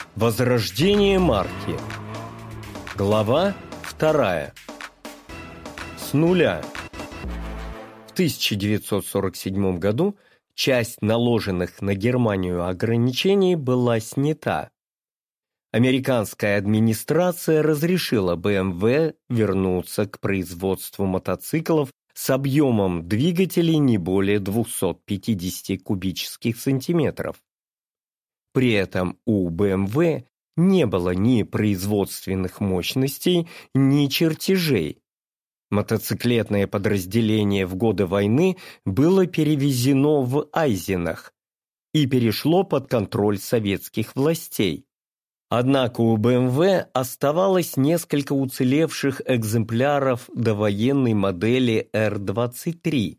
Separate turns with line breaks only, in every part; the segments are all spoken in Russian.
Возрождение марки. Глава 2. С нуля. В 1947 году часть наложенных на Германию ограничений была снята. Американская администрация разрешила BMW вернуться к производству мотоциклов с объемом двигателей не более 250 кубических сантиметров. При этом у BMW не было ни производственных мощностей, ни чертежей. Мотоциклетное подразделение в годы войны было перевезено в Айзенах и перешло под контроль советских властей. Однако у BMW оставалось несколько уцелевших экземпляров довоенной модели R23,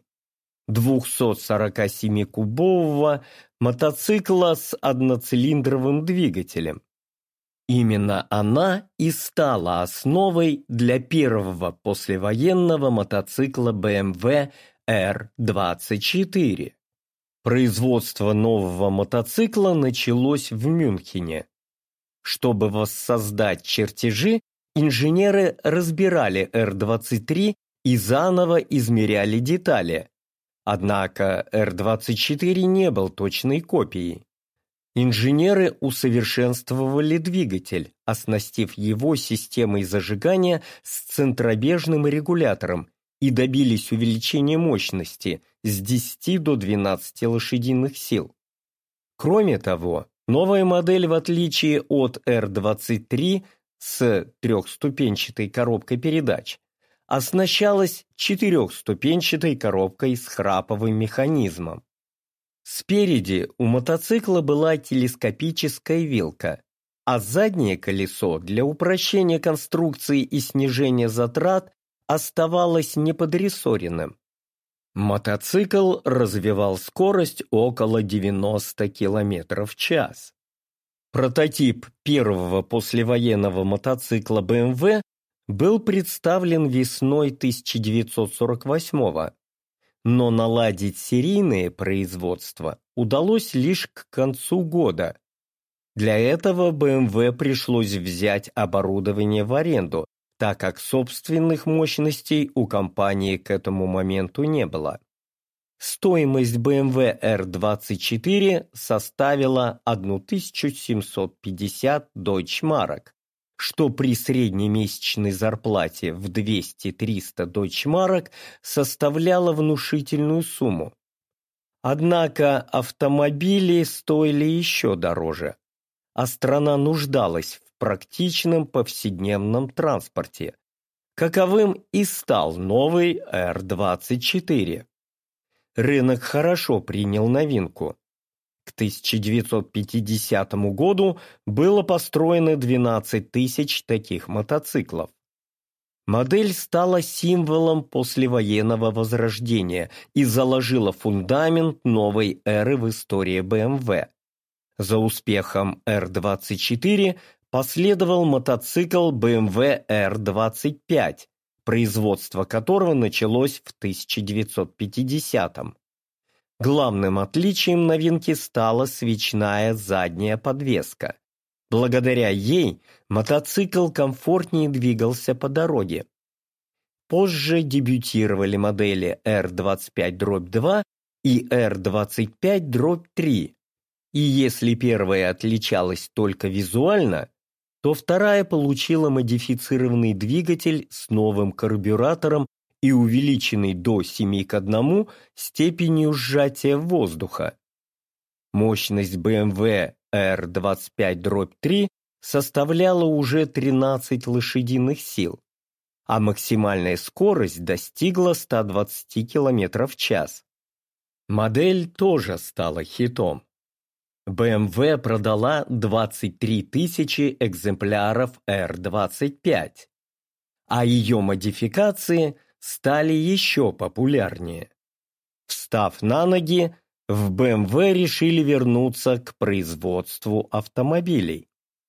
247-кубового мотоцикла с одноцилиндровым двигателем. Именно она и стала основой для первого послевоенного мотоцикла BMW R24. Производство нового мотоцикла началось в Мюнхене. Чтобы воссоздать чертежи, инженеры разбирали R23 и заново измеряли детали. Однако R24 не был точной копией. Инженеры усовершенствовали двигатель, оснастив его системой зажигания с центробежным регулятором и добились увеличения мощности с 10 до 12 лошадиных сил. Кроме того, новая модель, в отличие от R23 с трехступенчатой коробкой передач, оснащалась четырехступенчатой коробкой с храповым механизмом. Спереди у мотоцикла была телескопическая вилка, а заднее колесо для упрощения конструкции и снижения затрат оставалось неподрессоренным. Мотоцикл развивал скорость около 90 км в час. Прототип первого послевоенного мотоцикла BMW был представлен весной 1948-го, но наладить серийное производство удалось лишь к концу года. Для этого BMW пришлось взять оборудование в аренду, так как собственных мощностей у компании к этому моменту не было. Стоимость BMW R24 составила 1750 дойчмарок, что при среднемесячной зарплате в 200-300 дойчмарок составляло внушительную сумму. Однако автомобили стоили еще дороже, а страна нуждалась в практичном повседневном транспорте, каковым и стал новый R24. Рынок хорошо принял новинку. К 1950 году было построено 12 тысяч таких мотоциклов. Модель стала символом послевоенного возрождения и заложила фундамент новой эры в истории BMW. За успехом R24 последовал мотоцикл BMW R25, производство которого началось в 1950-м. Главным отличием новинки стала свечная задняя подвеска. Благодаря ей мотоцикл комфортнее двигался по дороге. Позже дебютировали модели R25-2 и R25-3. И если первая отличалась только визуально, то вторая получила модифицированный двигатель с новым карбюратором и увеличенной до 7 к 1 степенью сжатия воздуха. Мощность BMW R25-3 составляла уже 13 лошадиных сил, а максимальная скорость достигла 120 км в час. Модель тоже стала хитом. BMW продала 23 тысячи экземпляров R25, а ее модификации стали еще популярнее. Встав на ноги, в BMW решили вернуться к производству автомобилей.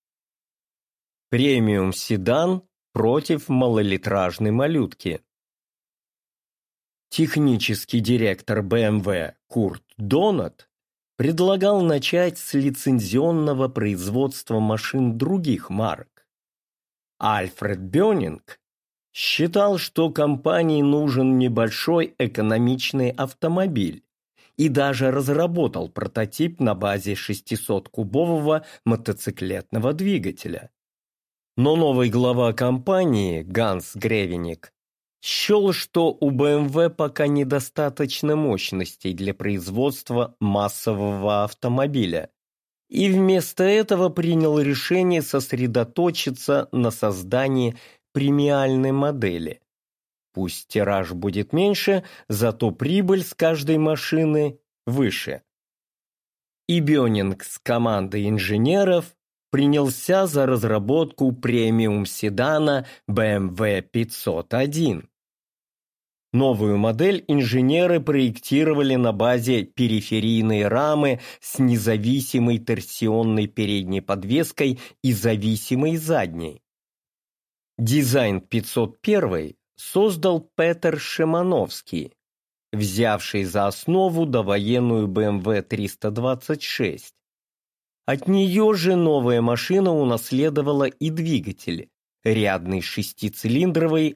Премиум-седан против малолитражной малютки. Технический директор BMW Курт Донат предлагал начать с лицензионного производства машин других марок. Альфред Бёнинг считал, что компании нужен небольшой экономичный автомобиль, и даже разработал прототип на базе 600-кубового мотоциклетного двигателя. Но новый глава компании Ганс Гревеник счел, что у BMW пока недостаточно мощностей для производства массового автомобиля, и вместо этого принял решение сосредоточиться на создании премиальной модели. Пусть тираж будет меньше, зато прибыль с каждой машины выше. И Бёнинг с командой инженеров принялся за разработку премиум-седана BMW 501. Новую модель инженеры проектировали на базе периферийной рамы с независимой торсионной передней подвеской и зависимой задней. Дизайн 501 создал Петер Шимановский, взявший за основу довоенную BMW 326. От нее же новая машина унаследовала и двигатель, рядный шестицилиндровый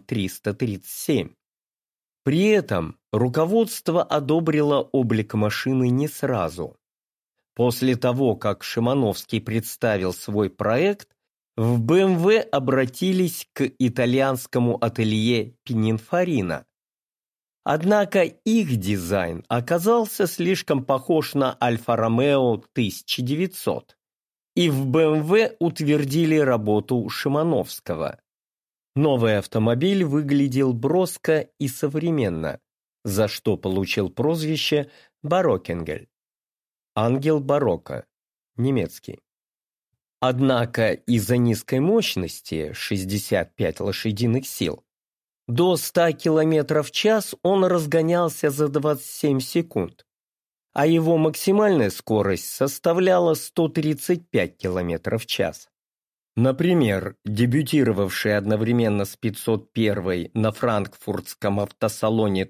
М337. При этом руководство одобрило облик машины не сразу. После того, как Шимановский представил свой проект, в BMW обратились к итальянскому ателье Пининфарина. Однако их дизайн оказался слишком похож на Альфа-Ромео 1900, и в BMW утвердили работу Шимановского. Новый автомобиль выглядел броско и современно, за что получил прозвище «Барокенгель» – «Ангел барокко», немецкий. Однако из-за низкой мощности, 65 лошадиных сил, до 100 км в час он разгонялся за 27 секунд, а его максимальная скорость составляла 135 км в час. Например, дебютировавший одновременно с 501 на франкфуртском автосалоне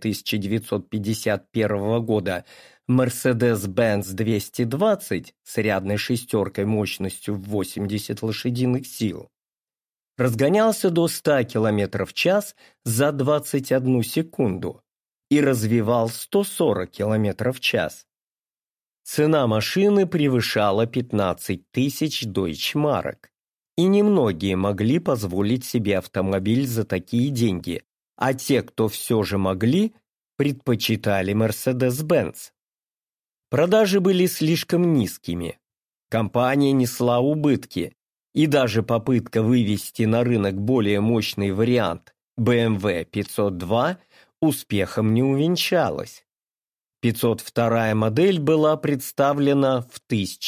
1951 года Mercedes-Benz 220 с рядной шестеркой мощностью в 80 лошадиных сил разгонялся до 100 км в час за 21 секунду и развивал 140 км в час. Цена машины превышала 15 тысяч дойчмарок. И немногие могли позволить себе автомобиль за такие деньги, а те, кто все же могли, предпочитали Mercedes-Benz. Продажи были слишком низкими, компания несла убытки, и даже попытка вывести на рынок более мощный вариант BMW 502 успехом не увенчалась. 502 модель была представлена в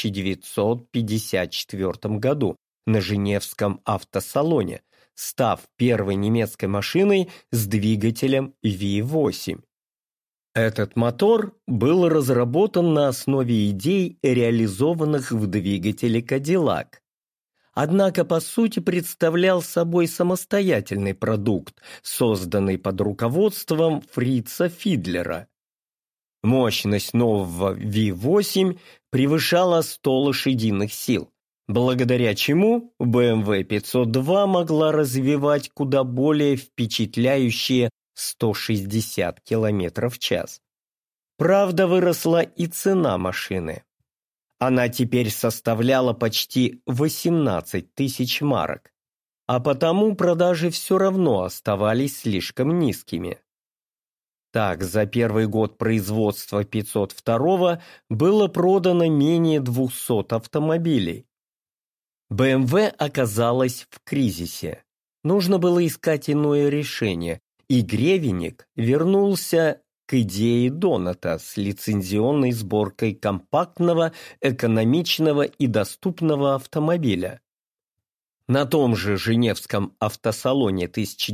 1954 году на Женевском автосалоне, став первой немецкой машиной с двигателем V8. Этот мотор был разработан на основе идей, реализованных в двигателе Cadillac. Однако, по сути, представлял собой самостоятельный продукт, созданный под руководством Фрица Фидлера. Мощность нового V8 превышала 100 лошадиных сил, благодаря чему BMW 502 могла развивать куда более впечатляющие 160 км в час. Правда, выросла и цена машины. Она теперь составляла почти 18 тысяч марок, а потому продажи все равно оставались слишком низкими. Так, за первый год производства 502 было продано менее 200 автомобилей. BMW оказалась в кризисе. Нужно было искать иное решение, и Гревеник вернулся к идее Доната с лицензионной сборкой компактного, экономичного и доступного автомобиля. На том же Женевском автосалоне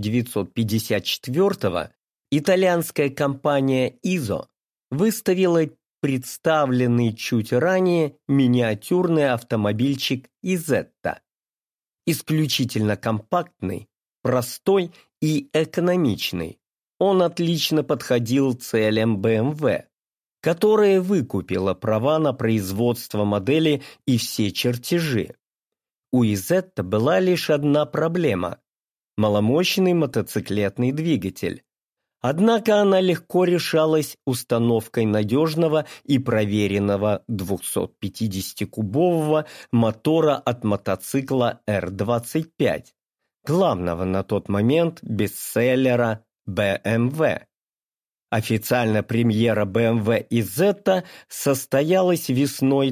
1954 итальянская компания ISO выставила представленный чуть ранее миниатюрный автомобильчик Изетта. Исключительно компактный, простой и экономичный, он отлично подходил целям BMW. которая выкупила права на производство модели и все чертежи. У Изетта была лишь одна проблема – маломощный мотоциклетный двигатель. Однако она легко решалась установкой надежного и проверенного 250-кубового мотора от мотоцикла R25, главного на тот момент бестселлера BMW. Официально премьера BMW Isetta состоялась весной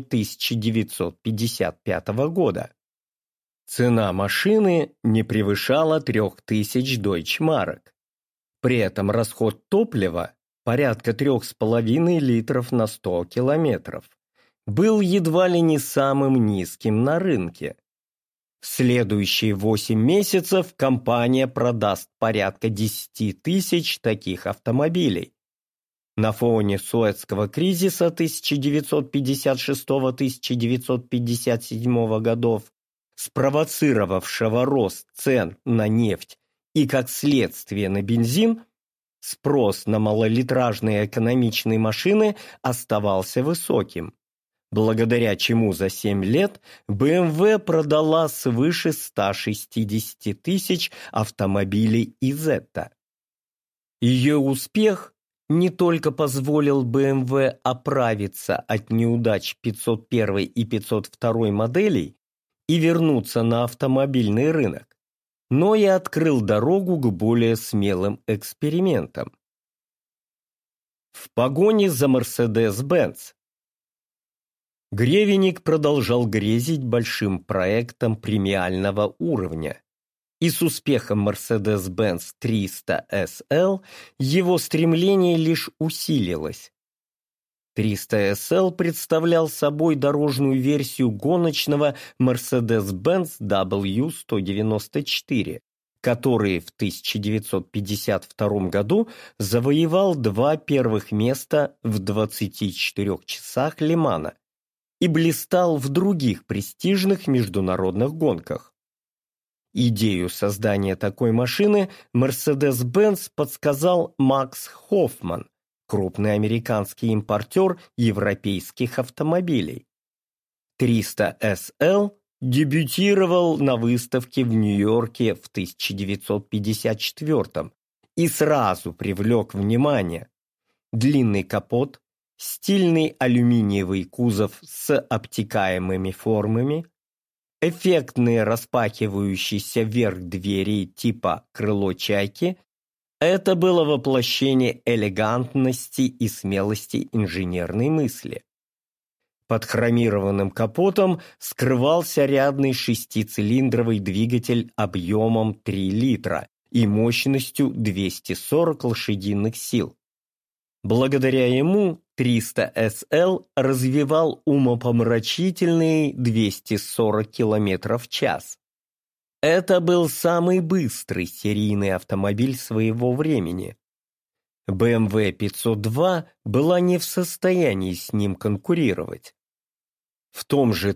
1955 года. Цена машины не превышала 3000 дойчмарок. При этом расход топлива, порядка 3,5 литров на 100 километров, был едва ли не самым низким на рынке. В следующие 8 месяцев компания продаст порядка 10 тысяч таких автомобилей. На фоне Суэцкого кризиса 1956-1957 годов, спровоцировавшего рост цен на нефть и, как следствие, на бензин, спрос на малолитражные экономичные машины оставался высоким, благодаря чему за 7 лет BMW продала свыше 160 тысяч автомобилей Isetta. Ее успех не только позволил BMW оправиться от неудач 501 и 502 моделей и вернуться на автомобильный рынок, но и открыл дорогу к более смелым экспериментам. В погоне за Mercedes-Benz Гревенник продолжал грезить большим проектом премиального уровня, и с успехом Mercedes-Benz 300 SL его стремление лишь усилилось. 300 SL представлял собой дорожную версию гоночного Mercedes-Benz W194, который в 1952 году завоевал 2 первых места в 24 часах Ле-Мана и блистал в других престижных международных гонках. Идею создания такой машины Mercedes-Benz подсказал Макс Хоффман, крупный американский импортер европейских автомобилей. 300 SL дебютировал на выставке в Нью-Йорке в 1954 и сразу привлек внимание. Длинный капот, стильный алюминиевый кузов с обтекаемыми формами, эффектные распахивающиеся вверх двери типа крыло чайки – это было воплощение элегантности и смелости инженерной мысли. Под хромированным капотом скрывался рядный 6-цилиндровый двигатель объемом 3 литра и мощностью 240 лошадиных сил. Благодаря ему 300 SL развивал умопомрачительные 240 км в час. Это был самый быстрый серийный автомобиль своего времени. BMW 502 была не в состоянии с ним конкурировать. В том же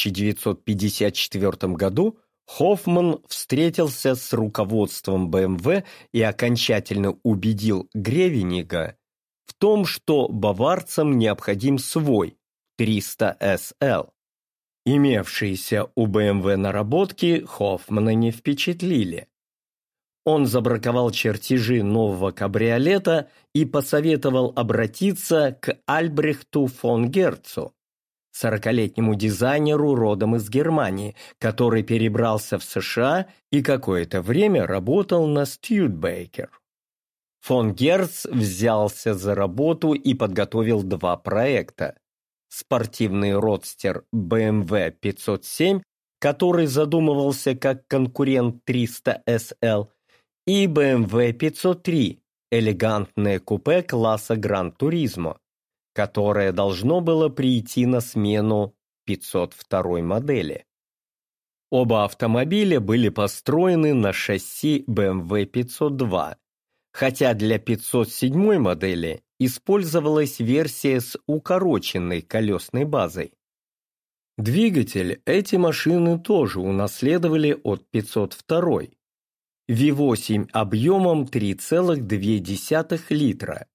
1954 году Хоффман встретился с руководством BMW и окончательно убедил Гревеннига в том, что баварцам необходим свой 300 SL. Имевшиеся у BMW наработки Хоффмана не впечатлили. Он забраковал чертежи нового кабриолета и посоветовал обратиться к Альбрехту фон Герцу, 40-летнему дизайнеру родом из Германии, который перебрался в США и какое-то время работал на Studebaker. Фон Герц взялся за работу и подготовил 2 проекта. Спортивный родстер BMW 507, который задумывался как конкурент 300 SL, и BMW 503, элегантное купе класса Гран Туризмо, которое должно было прийти на смену 502 модели. Оба автомобиля были построены на шасси BMW 502, хотя для 507 модели использовалась версия с укороченной колесной базой. Двигатель эти машины тоже унаследовали от 502. V8 объемом 3,2 литра.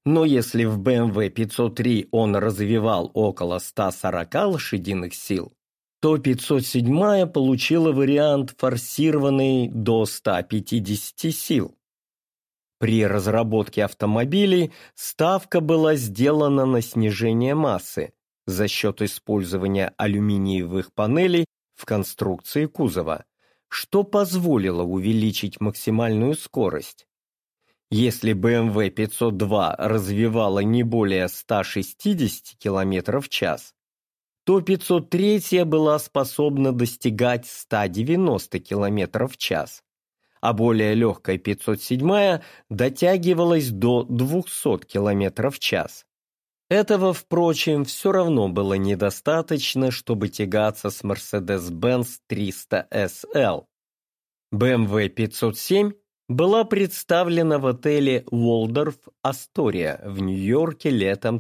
Но если в BMW 503 он развивал около 140 лошадиных сил, то 507 получила вариант, форсированный до 150 сил. При разработке автомобилей ставка была сделана на снижение массы за счет использования алюминиевых панелей в конструкции кузова, что позволило увеличить максимальную скорость. Если BMW 502 развивала не более 160 км в час, то 503 была способна достигать 190 км в час, а более легкая 507 дотягивалась до 200 км в час. Этого, впрочем, все равно было недостаточно, чтобы тягаться с Mercedes-Benz 300 SL. BMW 507 была представлена в отеле Waldorf Astoria в Нью-Йорке летом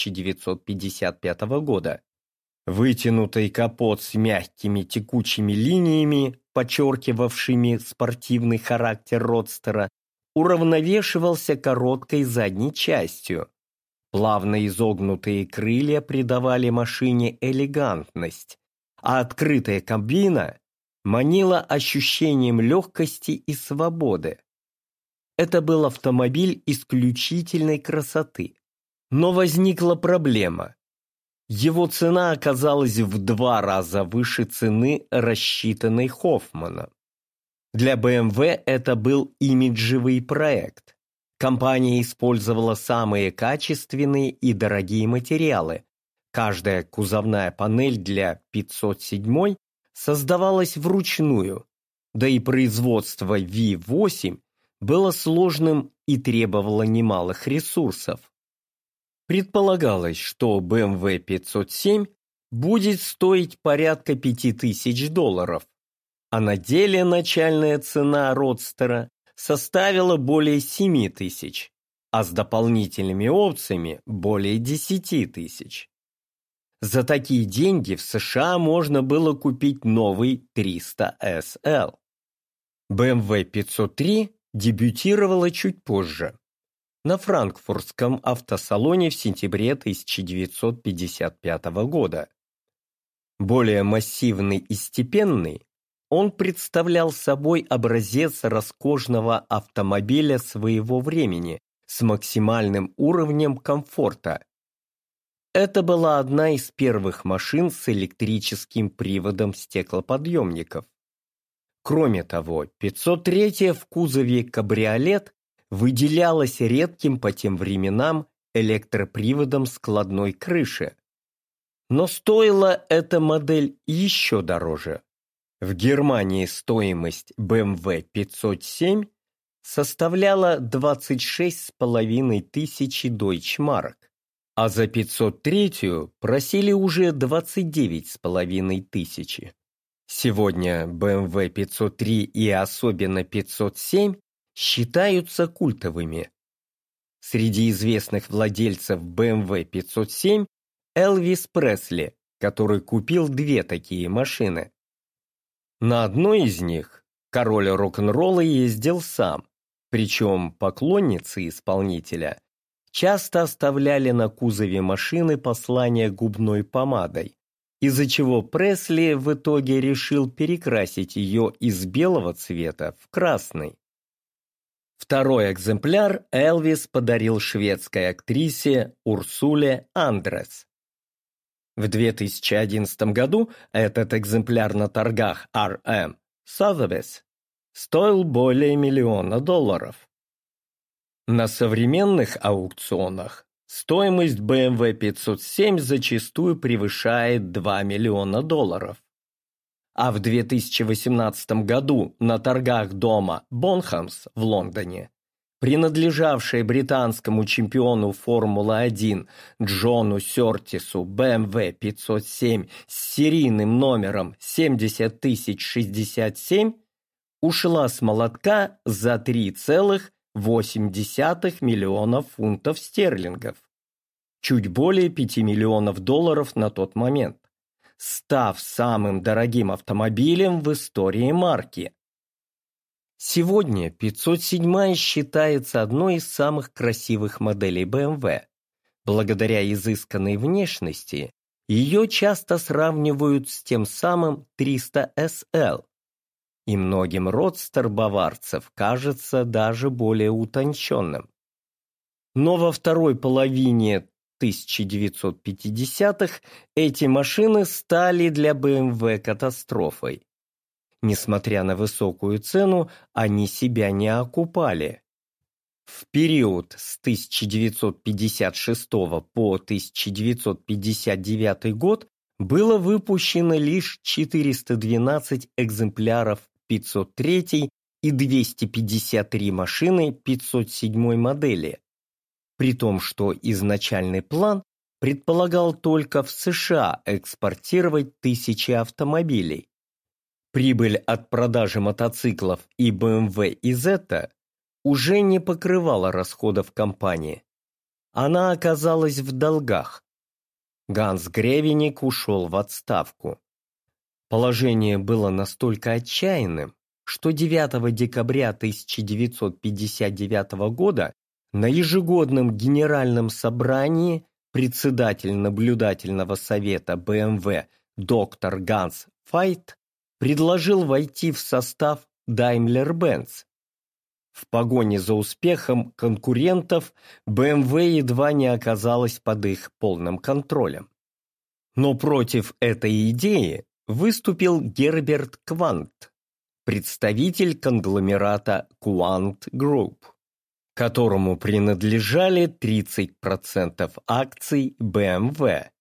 1955 года. Вытянутый капот с мягкими текучими линиями, подчеркивавшими спортивный характер родстера, уравновешивался короткой задней частью. Плавно изогнутые крылья придавали машине элегантность, а открытая кабина манила ощущением легкости и свободы. Это был автомобиль исключительной красоты. Но возникла проблема. Его цена оказалась в 2 раза выше цены, рассчитанной Хоффманом. Для BMW это был имиджевый проект. Компания использовала самые качественные и дорогие материалы. Каждая кузовная панель для 507 создавалась вручную, да и производство V8 было сложным и требовало немалых ресурсов. Предполагалось, что BMW 507 будет стоить порядка $5000, а на деле начальная цена родстера составила более 7000, а с дополнительными опциями более 10 тысяч. За такие деньги в США можно было купить новый 300 SL. BMW 503 дебютировала чуть позже, на франкфуртском автосалоне в сентябре 1955 года. Более массивный и степенный, он представлял собой образец роскошного автомобиля своего времени с максимальным уровнем комфорта. Это была одна из первых машин с электрическим приводом стеклоподъемников. Кроме того, 503 в кузове кабриолет выделялась редким по тем временам электроприводом складной крыши. Но стоила эта модель еще дороже. В Германии стоимость BMW 507 составляла 26,5 тысячи Deutschmark, а за 503 просили уже 29,5 тысячи. Сегодня BMW 503 и особенно 507 считаются культовыми. Среди известных владельцев BMW 507 Элвис Пресли, который купил 2 такие машины. На одной из них король рок-н-ролла ездил сам, причем поклонницы исполнителя часто оставляли на кузове машины послания губной помадой, из-за чего Пресли в итоге решил перекрасить ее из белого цвета в красный. Второй экземпляр Элвис подарил шведской актрисе Урсуле Андрес. В 2011 году этот экземпляр на торгах RM Sotheby's стоил более $1 миллиона. На современных аукционах стоимость BMW 507 зачастую превышает $2 миллиона. А в 2018 году на торгах дома Бонхамс в Лондоне, принадлежавшей британскому чемпиону Формулы-1 Джону Сёртису, BMW 507 с серийным номером 70067 ушла с молотка за $3,8 миллиона фунтов стерлингов, чуть более $5 миллионов на тот момент, став самым дорогим автомобилем в истории марки. Сегодня 507 считается одной из самых красивых моделей BMW. Благодаря изысканной внешности ее часто сравнивают с тем самым 300 SL, и многим родстер баварцев кажется даже более утонченным. Но во второй половине 1950-х эти машины стали для BMW катастрофой. Несмотря на высокую цену, они себя не окупали. В период с 1956 по 1959 год было выпущено лишь 412 экземпляров 503 и 253 машины 507 модели, при том, что изначальный план предполагал только в США экспортировать тысячи автомобилей. Прибыль от продажи мотоциклов и BMW и Zeta уже не покрывала расходов компании. Она оказалась в долгах. Ганс Гревеник ушел в отставку. Положение было настолько отчаянным, что 9 декабря 1959 года на ежегодном генеральном собрании председатель наблюдательного совета BMW доктор Ганс Файт предложил войти в состав Daimler-Benz. В погоне за успехом конкурентов BMW едва не оказалась под их полным контролем. Но против этой идеи выступил Герберт Квант, представитель конгломерата Quant Group, которому принадлежали 30% акций BMW.